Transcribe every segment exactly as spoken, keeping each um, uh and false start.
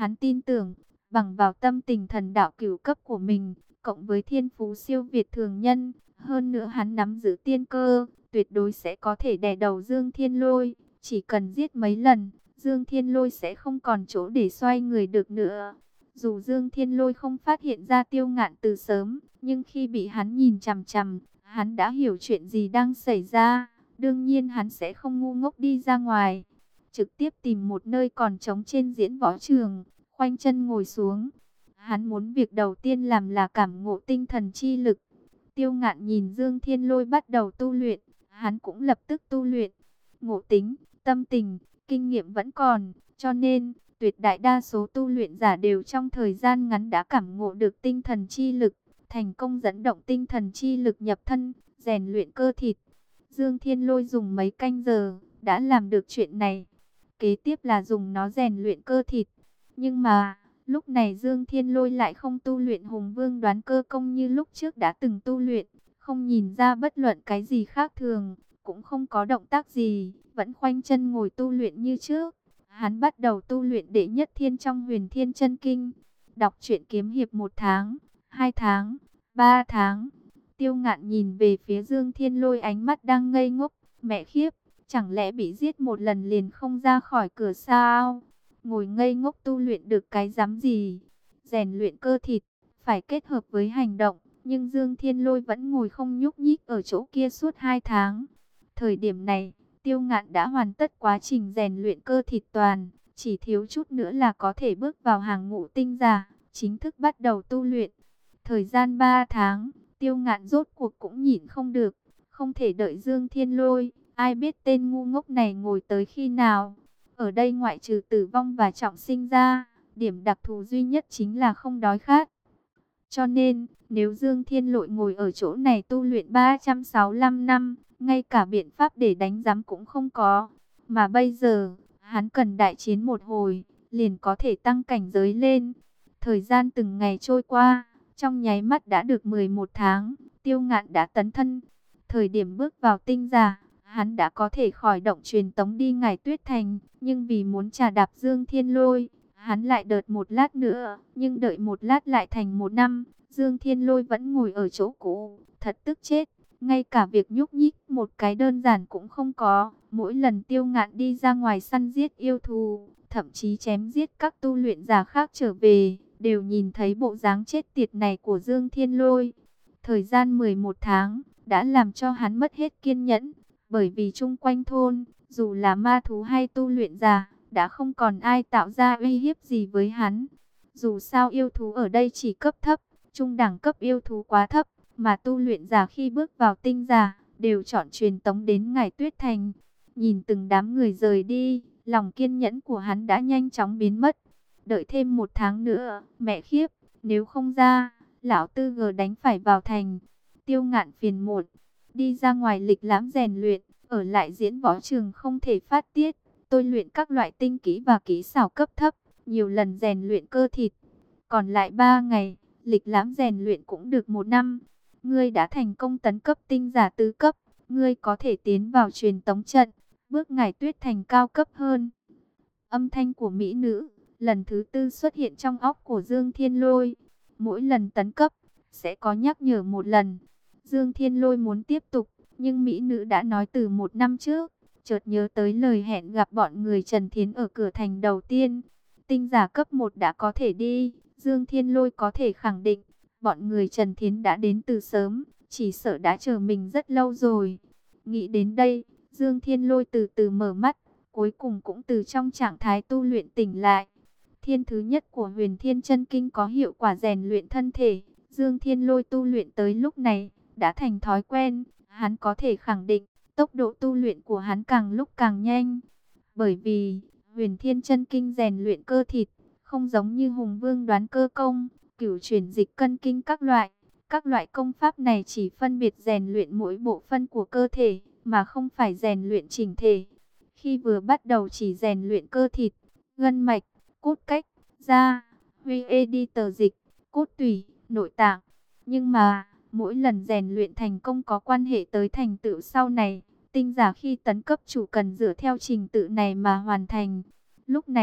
Hắn tin tưởng, bằng vào tâm tình thần đạo cửu cấp của mình, cộng với thiên phú siêu việt thường nhân, hơn nữa hắn nắm giữ tiên cơ, tuyệt đối sẽ có thể đè đầu Dương Thiên Lôi. Chỉ cần giết mấy lần, Dương Thiên Lôi sẽ không còn chỗ để xoay người được nữa. Dù Dương Thiên Lôi không phát hiện ra Tiêu Ngạn từ sớm, nhưng khi bị hắn nhìn chằm chằm, hắn đã hiểu chuyện gì đang xảy ra. Đương nhiên hắn sẽ không ngu ngốc đi ra ngoài, trực tiếp tìm một nơi còn trống trên diễn võ trường, khoanh chân ngồi xuống. Hắn muốn việc đầu tiên làm là cảm ngộ tinh thần chi lực. Tiêu Ngạn nhìn Dương Thiên Lôi bắt đầu tu luyện, hắn cũng lập tức tu luyện. Ngộ tính, tâm tình, kinh nghiệm vẫn còn, cho nên tuyệt đại đa số tu luyện giả đều trong thời gian ngắn đã cảm ngộ được tinh thần chi lực, thành công dẫn động tinh thần chi lực nhập thân, rèn luyện cơ thịt. Dương Thiên Lôi dùng mấy canh giờ đã làm được chuyện này. Kế tiếp là dùng nó rèn luyện cơ thịt. Nhưng mà, lúc này Dương Thiên Lôi lại không tu luyện Hùng Vương Đoán Cơ Công như lúc trước đã từng tu luyện, không nhìn ra bất luận cái gì khác thường, cũng không có động tác gì, vẫn khoanh chân ngồi tu luyện như trước. Hắn bắt đầu tu luyện đệ nhất thiên trong Huyền Thiên Chân Kinh, đọc truyện kiếm hiệp một tháng, hai tháng, ba tháng. Tiêu Ngạn nhìn về phía Dương Thiên Lôi, ánh mắt đang ngây ngốc, mẹ khiếp, chẳng lẽ bị giết một lần liền không ra khỏi cửa sao? Ngồi ngây ngốc tu luyện được cái dám gì? Rèn luyện cơ thịt, phải kết hợp với hành động, nhưng Dương Thiên Lôi vẫn ngồi không nhúc nhích ở chỗ kia suốt hai tháng. Thời điểm này, Tiêu Ngạn đã hoàn tất quá trình rèn luyện cơ thịt toàn, chỉ thiếu chút nữa là có thể bước vào hàng ngũ tinh giả, chính thức bắt đầu tu luyện. Thời gian ba tháng, Tiêu Ngạn rốt cuộc cũng nhịn không được, không thể đợi Dương Thiên Lôi, ai biết tên ngu ngốc này ngồi tới khi nào. Ở đây ngoại trừ tử vong và trọng sinh ra, điểm đặc thù duy nhất chính là không đói khát. Cho nên, nếu Dương Thiên Lôi ngồi ở chỗ này tu luyện ba trăm sáu mươi lăm năm, ngay cả biện pháp để đánh giám cũng không có. Mà bây giờ, hắn cần đại chiến một hồi, liền có thể tăng cảnh giới lên. Thời gian từng ngày trôi qua, trong nháy mắt đã được mười một tháng, Tiêu Ngạn đã tấn thân. Thời điểm bước vào tinh giả, hắn đã có thể khỏi động truyền tống đi Ngải Tuyết Thành, nhưng vì muốn trà đạp Dương Thiên Lôi, hắn lại đợi một lát nữa, nhưng đợi một lát lại thành một năm. Dương Thiên Lôi vẫn ngồi ở chỗ cũ, thật tức chết, ngay cả việc nhúc nhích một cái đơn giản cũng không có. Mỗi lần Tiêu Ngạn đi ra ngoài săn giết yêu thú, thậm chí chém giết các tu luyện giả khác trở về, đều nhìn thấy bộ dáng chết tiệt này của Dương Thiên Lôi. Thời gian mười một tháng đã làm cho hắn mất hết kiên nhẫn, bởi vì chung quanh thôn, dù là ma thú hay tu luyện giả, đã không còn ai tạo ra uy hiếp gì với hắn. Dù sao yêu thú ở đây chỉ cấp thấp, trung đẳng cấp yêu thú quá thấp, mà tu luyện giả khi bước vào tinh giả, đều chọn truyền tống đến Ngải Tuyết Thành. Nhìn từng đám người rời đi, lòng kiên nhẫn của hắn đã nhanh chóng biến mất. Đợi thêm một tháng nữa, mẹ khiếp, nếu không ra, lão tư gờ đánh phải vào thành. Tiêu Ngạn phiền muộn, đi ra ngoài lịch lãm rèn luyện, ở lại diễn võ trường không thể phát tiết. Tôi luyện các loại tinh kỹ và kỹ xảo cấp thấp, nhiều lần rèn luyện cơ thịt. Còn lại ba ngày, lịch lãm rèn luyện cũng được một năm. Ngươi đã thành công tấn cấp tinh giả tứ cấp, ngươi có thể tiến vào truyền tống trận, bước Ngải Tuyết Thành cao cấp hơn. Âm thanh của mỹ nữ lần thứ tư xuất hiện trong óc của Dương Thiên Lôi. Mỗi lần tấn cấp sẽ có nhắc nhở một lần. Dương Thiên Lôi muốn tiếp tục, nhưng mỹ nữ đã nói từ một năm trước. Chợt nhớ tới lời hẹn gặp bọn người Trần Thiến ở cửa thành đầu tiên. Tinh giả cấp một đã có thể đi. Dương Thiên Lôi có thể khẳng định, bọn người Trần Thiến đã đến từ sớm, chỉ sợ đã chờ mình rất lâu rồi. Nghĩ đến đây, Dương Thiên Lôi từ từ mở mắt, cuối cùng cũng từ trong trạng thái tu luyện tỉnh lại. Thiên thứ nhất của Huyền Thiên Chân Kinh có hiệu quả rèn luyện thân thể. Dương Thiên Lôi tu luyện tới lúc này, đã thành thói quen, hắn có thể khẳng định, tốc độ tu luyện của hắn càng lúc càng nhanh. Bởi vì, Huyền Thiên Chân Kinh rèn luyện cơ thịt, không giống như Hùng Vương Đoán Cơ Công, Cửu Chuyển Dịch Cân Kinh các loại. Các loại công pháp này chỉ phân biệt rèn luyện mỗi bộ phận của cơ thể, mà không phải rèn luyện chỉnh thể. Khi vừa bắt đầu chỉ rèn luyện cơ thịt, gân mạch, cốt cách, da, huy editor dịch, cốt tủy, nội tạng. Nhưng mà, mỗi lần rèn luyện thành công có quan hệ tới thành tựu sau này. Tinh giả khi tấn cấp chủ cần dựa theo trình tự này mà hoàn thành. Lúc này,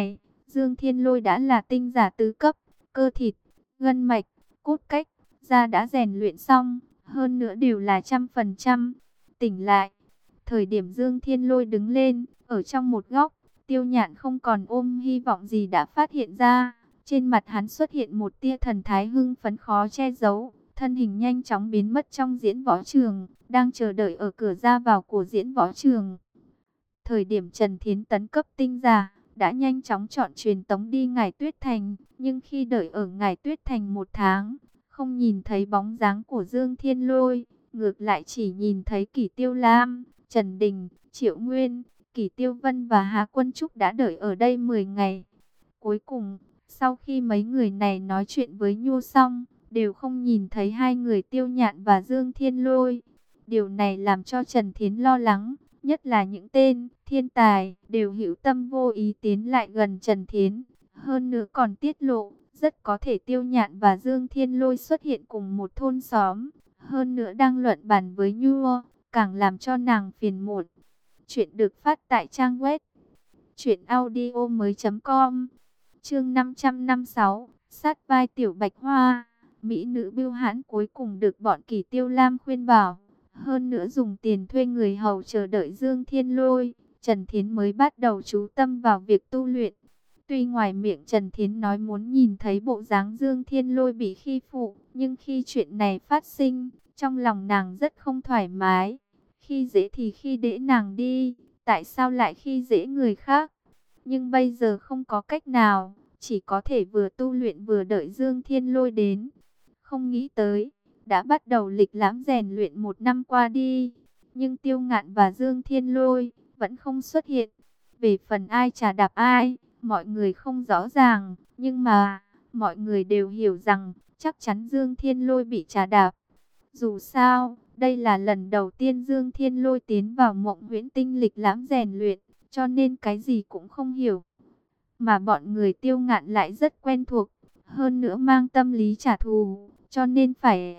Dương Thiên Lôi đã là tinh giả tứ cấp, cơ thịt, gân mạch, cốt cách, da đã rèn luyện xong, hơn nữa đều là trăm phần trăm. Tỉnh lại, thời điểm Dương Thiên Lôi đứng lên, ở trong một góc, Tiêu Nhạn không còn ôm hy vọng gì đã phát hiện ra. Trên mặt hắn xuất hiện một tia thần thái hưng phấn khó che giấu, thân hình nhanh chóng biến mất trong diễn võ trường, đang chờ đợi ở cửa ra vào của diễn võ trường. Thời điểm Trần Thiến tấn cấp tinh giả, đã nhanh chóng chọn truyền tống đi Ngải Tuyết Thành, nhưng khi đợi ở Ngải Tuyết Thành một tháng, không nhìn thấy bóng dáng của Dương Thiên Lôi, ngược lại chỉ nhìn thấy Kỷ Tiêu Lam, Trần Đình, Triệu Nguyên, Kỷ Tiêu Vân và Hà Quân Trúc đã đợi ở đây mười ngày. Cuối cùng, sau khi mấy người này nói chuyện với Nhu xong, đều không nhìn thấy hai người Tiêu Nhạn và Dương Thiên Lôi. Điều này làm cho Trần Thiến lo lắng, nhất là những tên thiên tài đều hữu tâm vô ý tiến lại gần Trần Thiến. Hơn nữa còn tiết lộ, rất có thể Tiêu Nhạn và Dương Thiên Lôi xuất hiện cùng một thôn xóm. Hơn nữa đang luận bàn với Nhu, càng làm cho nàng phiền muộn. Chuyện được phát tại trang web truyện audio mới chấm com. Chương năm trăm năm mươi sáu, sát vai Tiểu Bạch Hoa. Mỹ nữ bưu hãn cuối cùng được bọn Kỷ Tiêu Lam khuyên bảo. Hơn nữa dùng tiền thuê người hầu chờ đợi Dương Thiên Lôi, Trần Thiến mới bắt đầu chú tâm vào việc tu luyện. Tuy ngoài miệng Trần Thiến nói muốn nhìn thấy bộ dáng Dương Thiên Lôi bị khi phụ, nhưng khi chuyện này phát sinh, trong lòng nàng rất không thoải mái. Khi dễ thì khi đễ nàng đi, tại sao lại khi dễ người khác? Nhưng bây giờ không có cách nào, chỉ có thể vừa tu luyện vừa đợi Dương Thiên Lôi đến. Không nghĩ tới, đã bắt đầu lịch lãm rèn luyện một năm qua đi, nhưng Tiêu Ngạn và Dương Thiên Lôi vẫn không xuất hiện. Về phần ai trà đạp ai, mọi người không rõ ràng, nhưng mà mọi người đều hiểu rằng chắc chắn Dương Thiên Lôi bị trà đạp. Dù sao, đây là lần đầu tiên Dương Thiên Lôi tiến vào Mộng Huyễn Tinh lịch lãm rèn luyện, cho nên cái gì cũng không hiểu. Mà bọn người Tiêu Ngạn lại rất quen thuộc, hơn nữa mang tâm lý trả thù, cho nên phải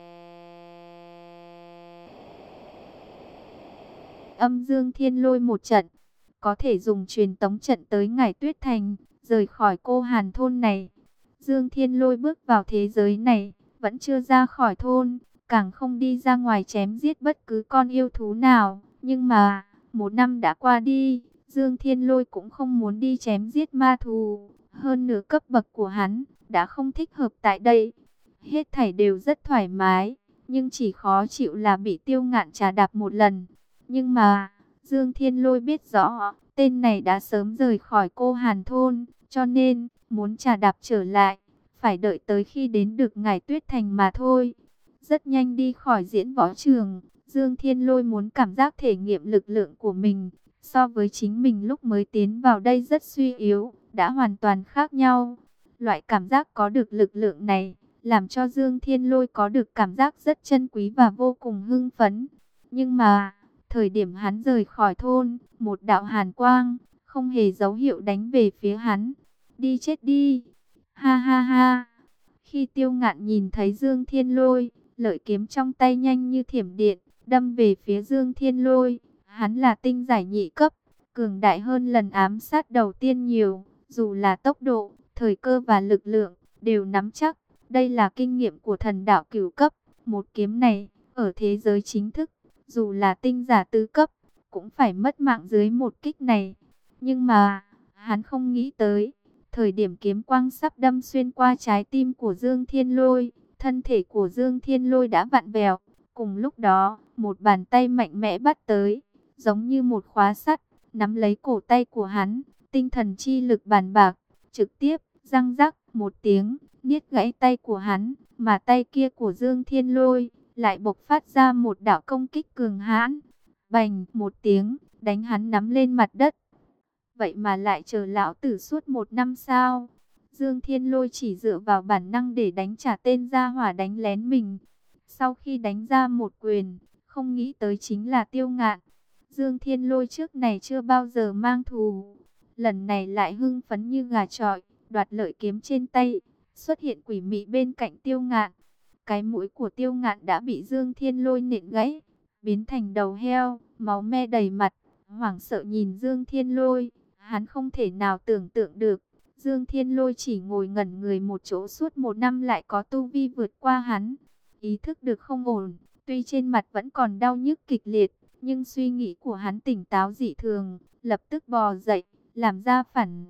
âm Dương Thiên Lôi một trận. Có thể dùng truyền tống trận tới Ngải Tuyết Thành, rời khỏi Cô Hàn thôn này. Dương Thiên Lôi bước vào thế giới này, vẫn chưa ra khỏi thôn, càng không đi ra ngoài chém giết bất cứ con yêu thú nào. Nhưng mà, một năm đã qua đi, Dương Thiên Lôi cũng không muốn đi chém giết ma thú. Hơn nữa cấp bậc của hắn, đã không thích hợp tại đây. Hết thảy đều rất thoải mái, nhưng chỉ khó chịu là bị Tiêu Ngạn trà đạp một lần. Nhưng mà, Dương Thiên Lôi biết rõ, tên này đã sớm rời khỏi Cô Hàn thôn, cho nên, muốn trà đạp trở lại, phải đợi tới khi đến được Ngải Tuyết Thành mà thôi. Rất nhanh đi khỏi diễn võ trường, Dương Thiên Lôi muốn cảm giác thể nghiệm lực lượng của mình, so với chính mình lúc mới tiến vào đây rất suy yếu, đã hoàn toàn khác nhau. Loại cảm giác có được lực lượng này, làm cho Dương Thiên Lôi có được cảm giác rất chân quý và vô cùng hưng phấn. Nhưng mà, thời điểm hắn rời khỏi thôn, một đạo hàn quang, không hề dấu hiệu đánh về phía hắn. Đi chết đi! Ha ha ha! Khi Tiêu Ngạn nhìn thấy Dương Thiên Lôi, lợi kiếm trong tay nhanh như thiểm điện, đâm về phía Dương Thiên Lôi. Hắn là tinh giải nhị cấp, cường đại hơn lần ám sát đầu tiên nhiều. Dù là tốc độ, thời cơ và lực lượng, đều nắm chắc. Đây là kinh nghiệm của thần đạo cửu cấp. Một kiếm này, ở thế giới chính thức, dù là tinh giả tứ cấp, cũng phải mất mạng dưới một kích này. Nhưng mà, hắn không nghĩ tới, thời điểm kiếm quang sắp đâm xuyên qua trái tim của Dương Thiên Lôi, thân thể của Dương Thiên Lôi đã vặn vẹo. Cùng lúc đó, một bàn tay mạnh mẽ bắt tới, giống như một khóa sắt, nắm lấy cổ tay của hắn, tinh thần chi lực bàn bạc, trực tiếp, răng rắc, một tiếng, niết gãy tay của hắn, mà tay kia của Dương Thiên Lôi lại bộc phát ra một đạo công kích cường hãn. Bành, một tiếng, đánh hắn nắm lên mặt đất. Vậy mà lại chờ lão tử suốt một năm sao? Dương Thiên Lôi chỉ dựa vào bản năng để đánh trả tên gia hỏa đánh lén mình. Sau khi đánh ra một quyền, không nghĩ tới chính là Tiêu Ngạn. Dương Thiên Lôi trước này chưa bao giờ mang thù, lần này lại hưng phấn như gà chọi, đoạt lợi kiếm trên tay, xuất hiện quỷ mị bên cạnh Tiêu Ngạn. Cái mũi của Tiêu Ngạn đã bị Dương Thiên Lôi nện gãy, biến thành đầu heo, máu me đầy mặt, hoảng sợ nhìn Dương Thiên Lôi. Hắn không thể nào tưởng tượng được, Dương Thiên Lôi chỉ ngồi ngẩn người một chỗ suốt một năm lại có tu vi vượt qua hắn. Ý thức được không ổn, tuy trên mặt vẫn còn đau nhức kịch liệt, nhưng suy nghĩ của hắn tỉnh táo dị thường, lập tức bò dậy, làm ra phản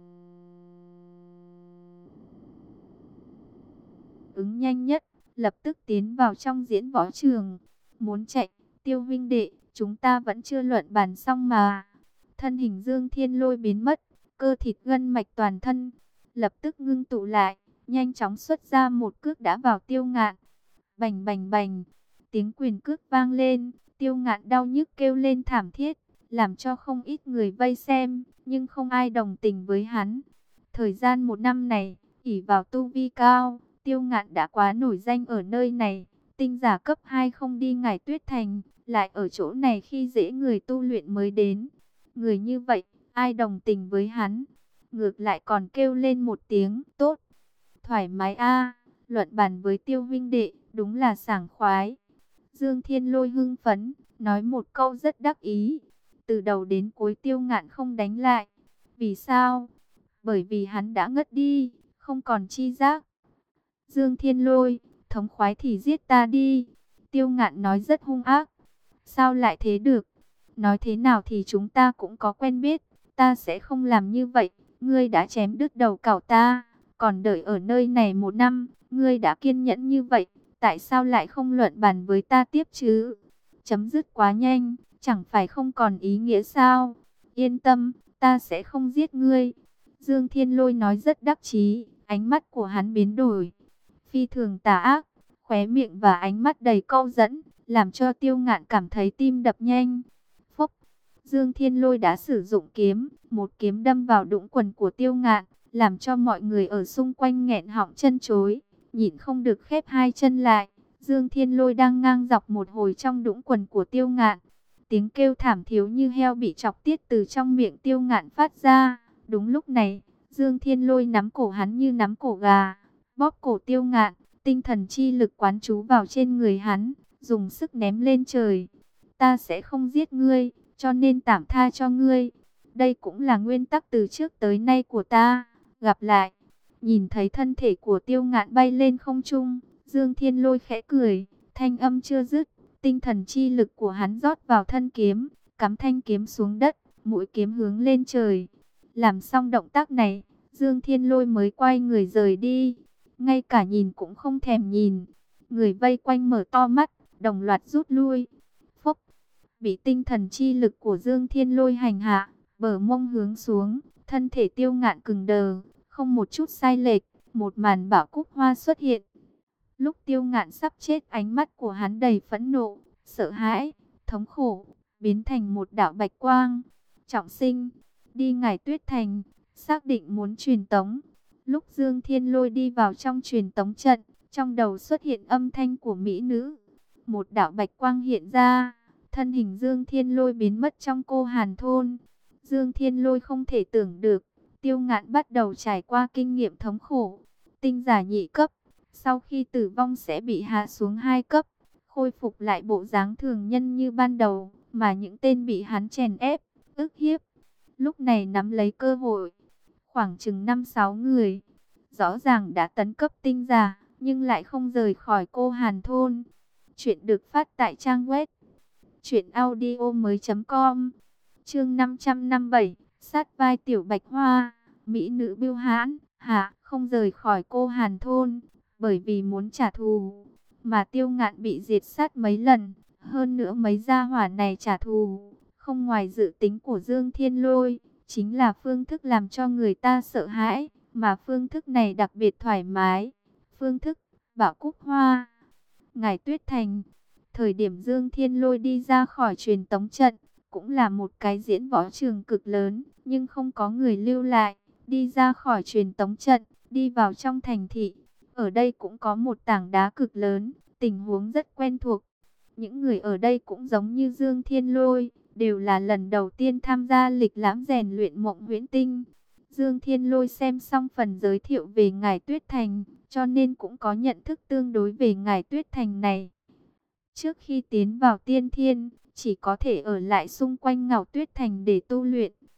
ứng nhanh nhất, lập tức tiến vào trong diễn võ trường. Muốn chạy, Tiêu huynh đệ, chúng ta vẫn chưa luận bàn xong mà. Thân hình Dương Thiên Lôi biến mất, cơ thịt gân mạch toàn thân lập tức ngưng tụ lại, nhanh chóng xuất ra một cước đã vào Tiêu Ngạn. Bành bành bành, tiếng quyền cước vang lên, Tiêu Ngạn đau nhức kêu lên thảm thiết, làm cho không ít người vây xem, nhưng không ai đồng tình với hắn. Thời gian một năm này, ỷ vào tu vi cao, Tiêu Ngạn đã quá nổi danh ở nơi này. Tinh giả cấp hai không đi Ngải Tuyết Thành, lại ở chỗ này khi dễ người tu luyện mới đến. Người như vậy, ai đồng tình với hắn? Ngược lại còn kêu lên một tiếng, tốt, thoải mái a, luận bàn với Tiêu huynh đệ, đúng là sảng khoái. Dương Thiên Lôi hưng phấn, nói một câu rất đắc ý. Từ đầu đến cuối Tiêu Ngạn không đánh lại. Vì sao? Bởi vì hắn đã ngất đi, không còn chi giác. Dương Thiên Lôi, thống khoái thì giết ta đi. Tiêu Ngạn nói rất hung ác. Sao lại thế được? Nói thế nào thì chúng ta cũng có quen biết. Ta sẽ không làm như vậy. Ngươi đã chém đứt đầu cẩu ta, còn đợi ở nơi này một năm. Ngươi đã kiên nhẫn như vậy, tại sao lại không luận bàn với ta tiếp chứ? Chấm dứt quá nhanh, chẳng phải không còn ý nghĩa sao? Yên tâm, ta sẽ không giết ngươi. Dương Thiên Lôi nói rất đắc chí, ánh mắt của hắn biến đổi, phi thường tà ác, khóe miệng và ánh mắt đầy câu dẫn, làm cho Tiêu Ngạn cảm thấy tim đập nhanh. Phốc, Dương Thiên Lôi đã sử dụng kiếm, một kiếm đâm vào đũng quần của Tiêu Ngạn, làm cho mọi người ở xung quanh nghẹn họng chân chối, nhịn không được khép hai chân lại. Dương Thiên Lôi đang ngang dọc một hồi trong đũng quần của Tiêu Ngạn, tiếng kêu thảm thiếu như heo bị chọc tiết từ trong miệng Tiêu Ngạn phát ra. Đúng lúc này, Dương Thiên Lôi nắm cổ hắn như nắm cổ gà, bóp cổ Tiêu Ngạn, tinh thần chi lực quán trú vào trên người hắn, dùng sức ném lên trời. Ta sẽ không giết ngươi, cho nên tạm tha cho ngươi. Đây cũng là nguyên tắc từ trước tới nay của ta. Gặp lại. Nhìn thấy thân thể của Tiêu Ngạn bay lên không trung, Dương Thiên Lôi khẽ cười, thanh âm chưa dứt, tinh thần chi lực của hắn rót vào thân kiếm, cắm thanh kiếm xuống đất, mũi kiếm hướng lên trời. Làm xong động tác này, Dương Thiên Lôi mới quay người rời đi, ngay cả nhìn cũng không thèm nhìn. Người vây quanh mở to mắt, đồng loạt rút lui. Phốc, bị tinh thần chi lực của Dương Thiên Lôi hành hạ, bờ mông hướng xuống, thân thể Tiêu Ngạn cứng đờ, không một chút sai lệch, một màn bảo cúc hoa xuất hiện. Lúc Tiêu Ngạn sắp chết, ánh mắt của hắn đầy phẫn nộ, sợ hãi, thống khổ, biến thành một đạo bạch quang. Trọng sinh, đi Ngải Tuyết Thành, xác định muốn truyền tống. Lúc Dương Thiên Lôi đi vào trong truyền tống trận, trong đầu xuất hiện âm thanh của mỹ nữ. Một đạo bạch quang hiện ra, thân hình Dương Thiên Lôi biến mất trong Cô Hàn Thôn. Dương Thiên Lôi không thể tưởng được, Tiêu Ngạn bắt đầu trải qua kinh nghiệm thống khổ. Tinh giả nhị cấp, sau khi tử vong sẽ bị hạ xuống hai cấp, khôi phục lại bộ dáng thường nhân như ban đầu, mà những tên bị hắn chèn ép, ức hiếp, lúc này nắm lấy cơ hội. Khoảng chừng năm sáu người, rõ ràng đã tấn cấp tinh giả, nhưng lại không rời khỏi Cô Hàn Thôn. Chuyện được phát tại trang web truyện audio mới.com. Chương năm trăm năm mươi bảy, sát vai Tiểu Bạch Hoa. Mỹ nữ Bưu Hãn hạ không rời khỏi Cô Hàn Thôn, bởi vì muốn trả thù. Mà Tiêu Ngạn bị diệt sát mấy lần, hơn nữa mấy gia hỏa này trả thù, không ngoài dự tính của Dương Thiên Lôi, chính là phương thức làm cho người ta sợ hãi, mà phương thức này đặc biệt thoải mái. Phương thức bảo cúc hoa. Ngải Tuyết Thành, thời điểm Dương Thiên Lôi đi ra khỏi truyền tống trận, cũng là một cái diễn võ trường cực lớn, nhưng không có người lưu lại. Đi ra khỏi truyền tống trận, đi vào trong thành thị. Ở đây cũng có một tảng đá cực lớn, tình huống rất quen thuộc. Những người ở đây cũng giống như Dương Thiên Lôi, đều là lần đầu tiên tham gia lịch lãm rèn luyện Mộng Huyễn Tinh. Dương Thiên Lôi xem xong phần giới thiệu về Ngải Tuyết Thành, cho nên cũng có nhận thức tương đối về Ngải Tuyết Thành này. Trước khi tiến vào tiên thiên, chỉ có thể ở lại xung quanh Ngạo Tuyết Thành để tu luyện.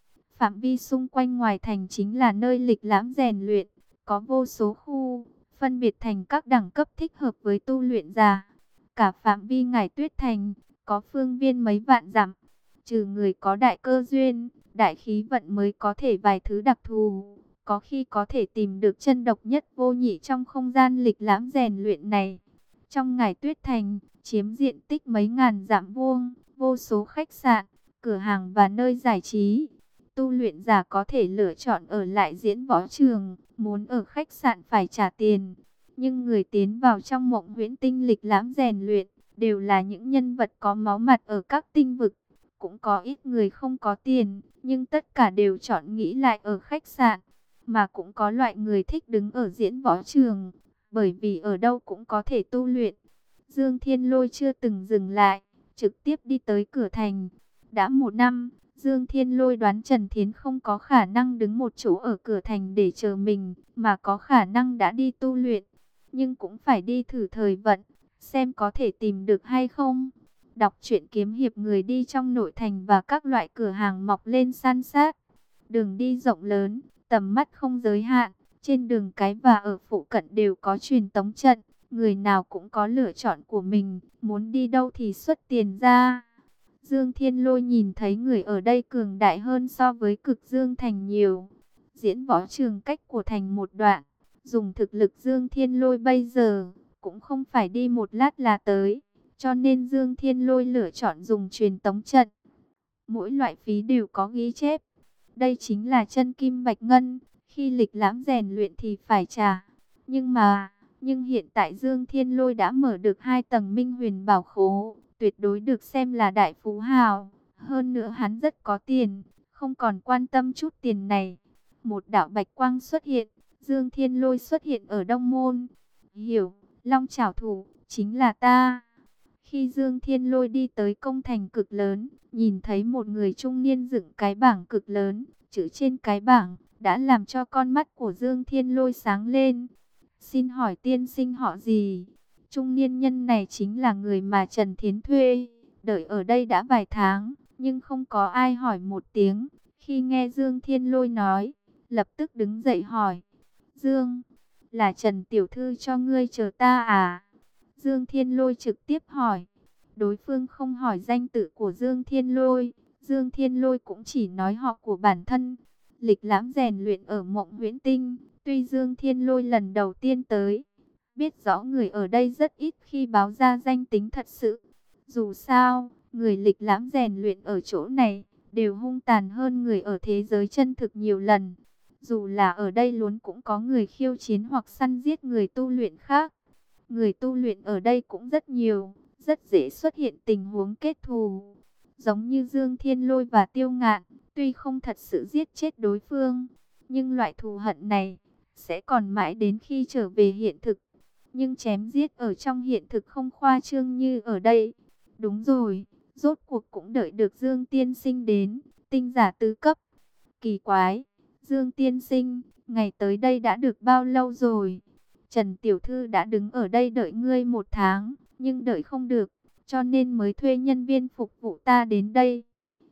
Phạm vi xung quanh ngoài thành chính là nơi lịch lãm rèn luyện, có vô số khu, phân biệt thành các đẳng cấp thích hợp với tu luyện giả. Cả phạm vi Ngải Tuyết Thành, có phương viên mấy vạn dặm, trừ người có đại cơ duyên, đại khí vận mới có thể vài thứ đặc thù, có khi có thể tìm được chân độc nhất vô nhị trong không gian lịch lãm rèn luyện này. Trong Ngải Tuyết Thành, chiếm diện tích mấy ngàn dặm vuông, vô số khách sạn, cửa hàng và nơi giải trí. Tu luyện giả có thể lựa chọn ở lại diễn võ trường, muốn ở khách sạn phải trả tiền. Nhưng người tiến vào trong Mộng Huyễn Tinh lịch lãm rèn luyện, đều là những nhân vật có máu mặt ở các tinh vực. Cũng có ít người không có tiền, nhưng tất cả đều chọn nghỉ lại ở khách sạn. Mà cũng có loại người thích đứng ở diễn võ trường, bởi vì ở đâu cũng có thể tu luyện. Dương Thiên Lôi chưa từng dừng lại, trực tiếp đi tới cửa thành. Đã một năm, Dương Thiên Lôi đoán Trần Thiến không có khả năng đứng một chỗ ở cửa thành để chờ mình, mà có khả năng đã đi tu luyện. Nhưng cũng phải đi thử thời vận, xem có thể tìm được hay không. Đọc truyện kiếm hiệp người đi trong nội thành và các loại cửa hàng mọc lên san sát. Đường đi rộng lớn, tầm mắt không giới hạn, trên đường cái và ở phụ cận đều có truyền tống trận. Người nào cũng có lựa chọn của mình, muốn đi đâu thì xuất tiền ra. Dương Thiên Lôi nhìn thấy người ở đây cường đại hơn so với Cực Dương Thành nhiều. Diễn võ trường cách của thành một đoạn, dùng thực lực Dương Thiên Lôi bây giờ, cũng không phải đi một lát là tới. Cho nên Dương Thiên Lôi lựa chọn dùng truyền tống trận. Mỗi loại phí đều có ghi chép. Đây chính là chân kim bạch ngân, khi lịch lãm rèn luyện thì phải trả. Nhưng mà, nhưng hiện tại Dương Thiên Lôi đã mở được hai tầng Minh Huyền Bảo Khố, tuyệt đối được xem là đại phú hào. Hơn nữa hắn rất có tiền, không còn quan tâm chút tiền này. Một đạo bạch quang xuất hiện, Dương Thiên Lôi xuất hiện ở Đông Môn. Hiểu, Long Chảo Thủ, chính là ta. Khi Dương Thiên Lôi đi tới công thành cực lớn, nhìn thấy một người trung niên dựng cái bảng cực lớn, chữ trên cái bảng đã làm cho con mắt của Dương Thiên Lôi sáng lên. Xin hỏi tiên sinh họ gì? Trung niên nhân này chính là người mà Trần Thiến thuê, đợi ở đây đã vài tháng, nhưng không có ai hỏi một tiếng. Khi nghe Dương Thiên Lôi nói, lập tức đứng dậy hỏi. Dương, là Trần Tiểu Thư cho ngươi chờ ta à? Dương Thiên Lôi trực tiếp hỏi. Đối phương không hỏi danh tự của Dương Thiên Lôi, Dương Thiên Lôi cũng chỉ nói họ của bản thân. Lịch lãm rèn luyện ở Mộng Huyễn Tinh, tuy Dương Thiên Lôi lần đầu tiên tới, biết rõ người ở đây rất ít khi báo ra danh tính thật sự. Dù sao, người lịch lãm rèn luyện ở chỗ này đều hung tàn hơn người ở thế giới chân thực nhiều lần. Dù là ở đây luôn cũng có người khiêu chiến hoặc săn giết người tu luyện khác. Người tu luyện ở đây cũng rất nhiều, rất dễ xuất hiện tình huống kết thù. Giống như Dương Thiên Lôi và Tiêu Ngạn, tuy không thật sự giết chết đối phương, nhưng loại thù hận này sẽ còn mãi đến khi trở về hiện thực. Nhưng chém giết ở trong hiện thực không khoa trương như ở đây. Đúng rồi, rốt cuộc cũng đợi được Dương Tiên Sinh đến, tinh giả tứ cấp. Kỳ quái, Dương Tiên Sinh, ngày tới đây đã được bao lâu rồi? Trần Tiểu Thư đã đứng ở đây đợi ngươi một tháng, nhưng đợi không được, cho nên mới thuê nhân viên phục vụ ta đến đây.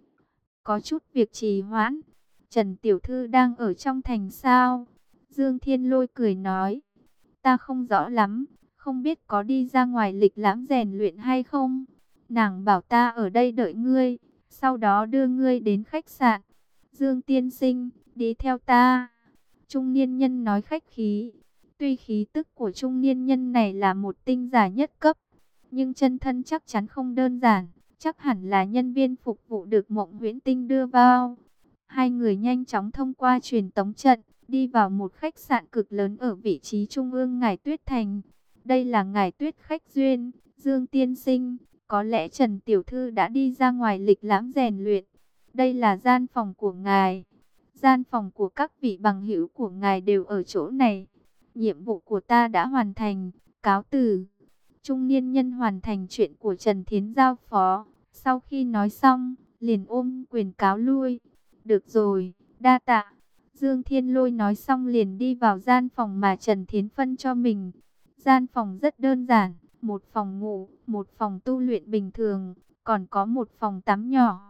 Có chút việc trì hoãn. Trần Tiểu Thư đang ở trong thành sao? Dương Thiên Lôi cười nói. Ta không rõ lắm, không biết có đi ra ngoài lịch lãm rèn luyện hay không. Nàng bảo ta ở đây đợi ngươi, sau đó đưa ngươi đến khách sạn. Dương Tiên Sinh, đi theo ta. Trung niên nhân nói khách khí. Tuy khí tức của trung niên nhân này là một tinh giả nhất cấp, nhưng chân thân chắc chắn không đơn giản, chắc hẳn là nhân viên phục vụ được Mộng Huyễn Tinh đưa vào. Hai người nhanh chóng thông qua truyền tống trận, đi vào một khách sạn cực lớn ở vị trí trung ương Ngải Tuyết Thành. Đây là Ngải Tuyết Khách Duyên, Dương Tiên Sinh, có lẽ Trần Tiểu Thư đã đi ra ngoài lịch lãm rèn luyện. Đây là gian phòng của ngài. Gian phòng của các vị bằng hữu của ngài đều ở chỗ này. Nhiệm vụ của ta đã hoàn thành, cáo từ. Trung niên nhân hoàn thành chuyện của Trần Thiến giao phó. Sau khi nói xong, liền ôm quyền cáo lui. Được rồi, đa tạ. Dương Thiên Lôi nói xong liền đi vào gian phòng mà Trần Thiến phân cho mình. Gian phòng rất đơn giản, một phòng ngủ, một phòng tu luyện bình thường, còn có một phòng tắm nhỏ.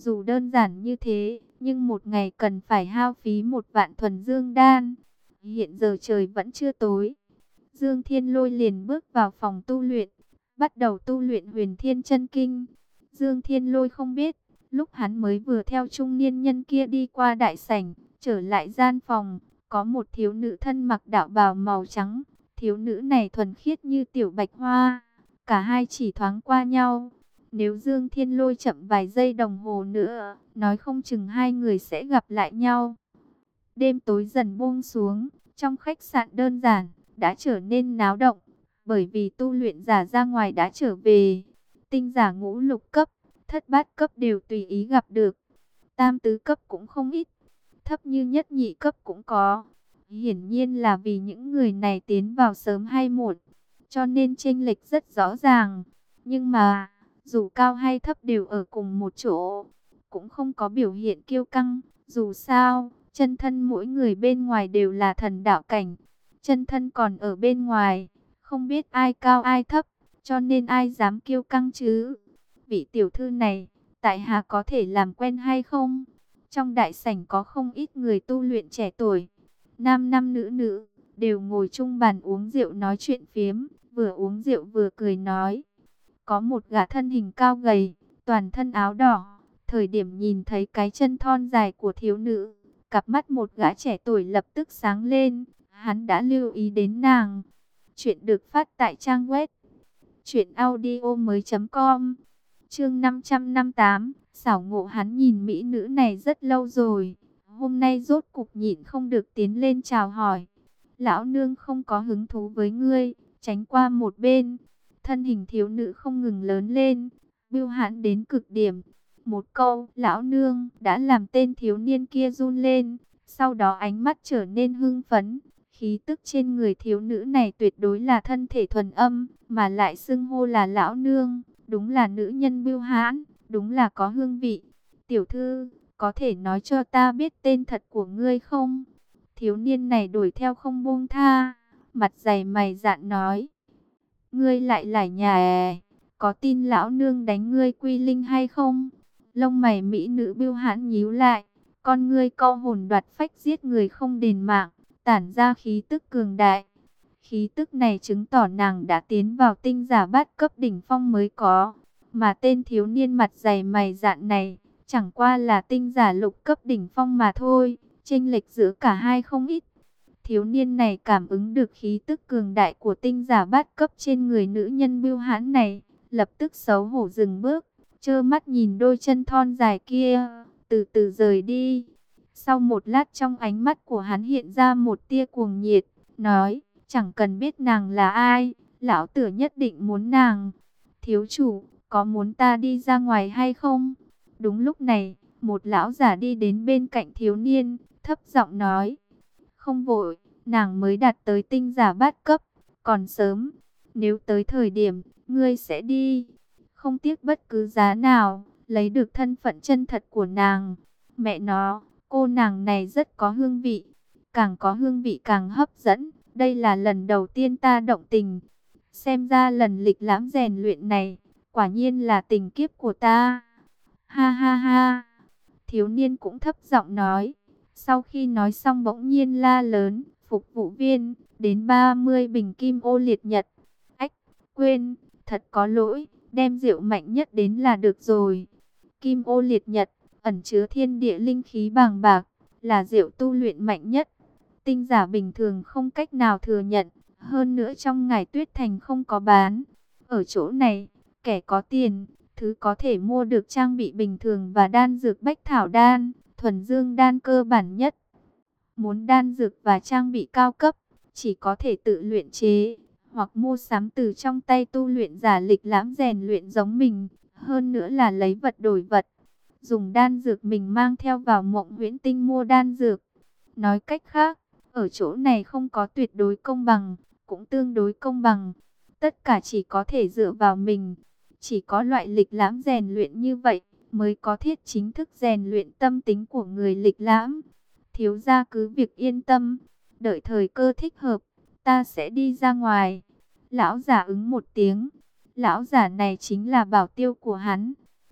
Dù đơn giản như thế, nhưng một ngày cần phải hao phí một vạn thuần dương đan. Hiện giờ trời vẫn chưa tối. Dương Thiên Lôi liền bước vào phòng tu luyện, bắt đầu tu luyện Huyền Thiên Chân Kinh. Dương Thiên Lôi không biết, lúc hắn mới vừa theo trung niên nhân kia đi qua đại sảnh, trở lại gian phòng, có một thiếu nữ thân mặc đạo bào màu trắng. Thiếu nữ này thuần khiết như tiểu bạch hoa, cả hai chỉ thoáng qua nhau. Nếu Dương Thiên Lôi chậm vài giây đồng hồ nữa, nói không chừng hai người sẽ gặp lại nhau. Đêm tối dần buông xuống, trong khách sạn đơn giản đã trở nên náo động, bởi vì tu luyện giả ra ngoài đã trở về. Tinh giả ngũ lục cấp, thất bát cấp đều tùy ý gặp được. Tam tứ cấp cũng không ít, thấp như nhất nhị cấp cũng có. Hiển nhiên là vì những người này tiến vào sớm hay muộn, cho nên chênh lệch rất rõ ràng. Nhưng mà, dù cao hay thấp đều ở cùng một chỗ, cũng không có biểu hiện kiêu căng. Dù sao, chân thân mỗi người bên ngoài đều là thần đạo cảnh. Chân thân còn ở bên ngoài, không biết ai cao ai thấp, cho nên ai dám kiêu căng chứ. Vị tiểu thư này, tại hạ có thể làm quen hay không? Trong đại sảnh có không ít người tu luyện trẻ tuổi, nam nam nữ nữ, đều ngồi chung bàn uống rượu nói chuyện phiếm, vừa uống rượu vừa cười nói. Có một gã thân hình cao gầy, toàn thân áo đỏ, thời điểm nhìn thấy cái chân thon dài của thiếu nữ, cặp mắt một gã trẻ tuổi lập tức sáng lên, hắn đã lưu ý đến nàng. Chuyện được phát tại trang web truyện audio mới chấm com. Chương năm trăm năm mươi tám, xảo ngộ. Hắn nhìn mỹ nữ này rất lâu rồi, hôm nay rốt cục nhịn không được tiến lên chào hỏi. Lão nương không có hứng thú với ngươi, tránh qua một bên. Thân hình thiếu nữ không ngừng lớn lên, bưu hãn đến cực điểm. Một câu lão nương đã làm tên thiếu niên kia run lên, sau đó ánh mắt trở nên hưng phấn. Khí tức trên người thiếu nữ này tuyệt đối là thân thể thuần âm, mà lại xưng hô là lão nương, đúng là nữ nhân bưu hãn, đúng là có hương vị. Tiểu thư, có thể nói cho ta biết tên thật của ngươi không? Thiếu niên này đuổi theo không buông tha, mặt dày mày dạn nói. Ngươi lại lải nhà à? Có tin lão nương đánh ngươi quy linh hay không? Lông mày mỹ nữ bưu hãn nhíu lại, con ngươi câu hồn đoạt phách giết người không đền mạng, tản ra khí tức cường đại. Khí tức này chứng tỏ nàng đã tiến vào tinh giả bát cấp đỉnh phong mới có. Mà tên thiếu niên mặt dày mày dạn này, chẳng qua là tinh giả lục cấp đỉnh phong mà thôi, chênh lệch giữa cả hai không ít. Thiếu niên này cảm ứng được khí tức cường đại của tinh giả bát cấp trên người nữ nhân bưu hãn này, lập tức xấu hổ dừng bước, trơ mắt nhìn đôi chân thon dài kia, từ từ rời đi. Sau một lát trong ánh mắt của hắn hiện ra một tia cuồng nhiệt, nói, chẳng cần biết nàng là ai, lão tử nhất định muốn nàng. Thiếu chủ, có muốn ta đi ra ngoài hay không? Đúng lúc này, một lão giả đi đến bên cạnh thiếu niên, thấp giọng nói, không vội, nàng mới đạt tới tinh giả bát cấp, còn sớm. Nếu tới thời điểm, ngươi sẽ đi, không tiếc bất cứ giá nào, lấy được thân phận chân thật của nàng. Mẹ nó, cô nàng này rất có hương vị, càng có hương vị càng hấp dẫn. Đây là lần đầu tiên ta động tình. Xem ra lần lịch lãm rèn luyện này, quả nhiên là tình kiếp của ta. Ha ha ha. Thiếu niên cũng thấp giọng nói. Sau khi nói xong bỗng nhiên la lớn, phục vụ viên, đến ba mươi bình kim ô liệt nhật. Ách, quên, thật có lỗi, đem rượu mạnh nhất đến là được rồi. Kim ô liệt nhật, ẩn chứa thiên địa linh khí bàng bạc, là rượu tu luyện mạnh nhất. Tinh giả bình thường không cách nào thừa nhận, hơn nữa trong Ngải Tuyết Thành không có bán. Ở chỗ này, kẻ có tiền, thứ có thể mua được trang bị bình thường và đan dược bách thảo đan, thuần dương đan cơ bản nhất. Muốn đan dược và trang bị cao cấp, chỉ có thể tự luyện chế, hoặc mua sắm từ trong tay tu luyện giả lịch lãm rèn luyện giống mình, hơn nữa là lấy vật đổi vật. Dùng đan dược mình mang theo vào Mộng Huyễn Tinh mua đan dược. Nói cách khác, ở chỗ này không có tuyệt đối công bằng, cũng tương đối công bằng. Tất cả chỉ có thể dựa vào mình. Chỉ có loại lịch lãm rèn luyện như vậy, mới có thiết chính thức rèn luyện tâm tính của người lịch lãm. Thiếu gia cứ việc yên tâm, đợi thời cơ thích hợp, ta sẽ đi ra ngoài. Lão giả ứng một tiếng. Lão giả này chính là bảo tiêu của hắn.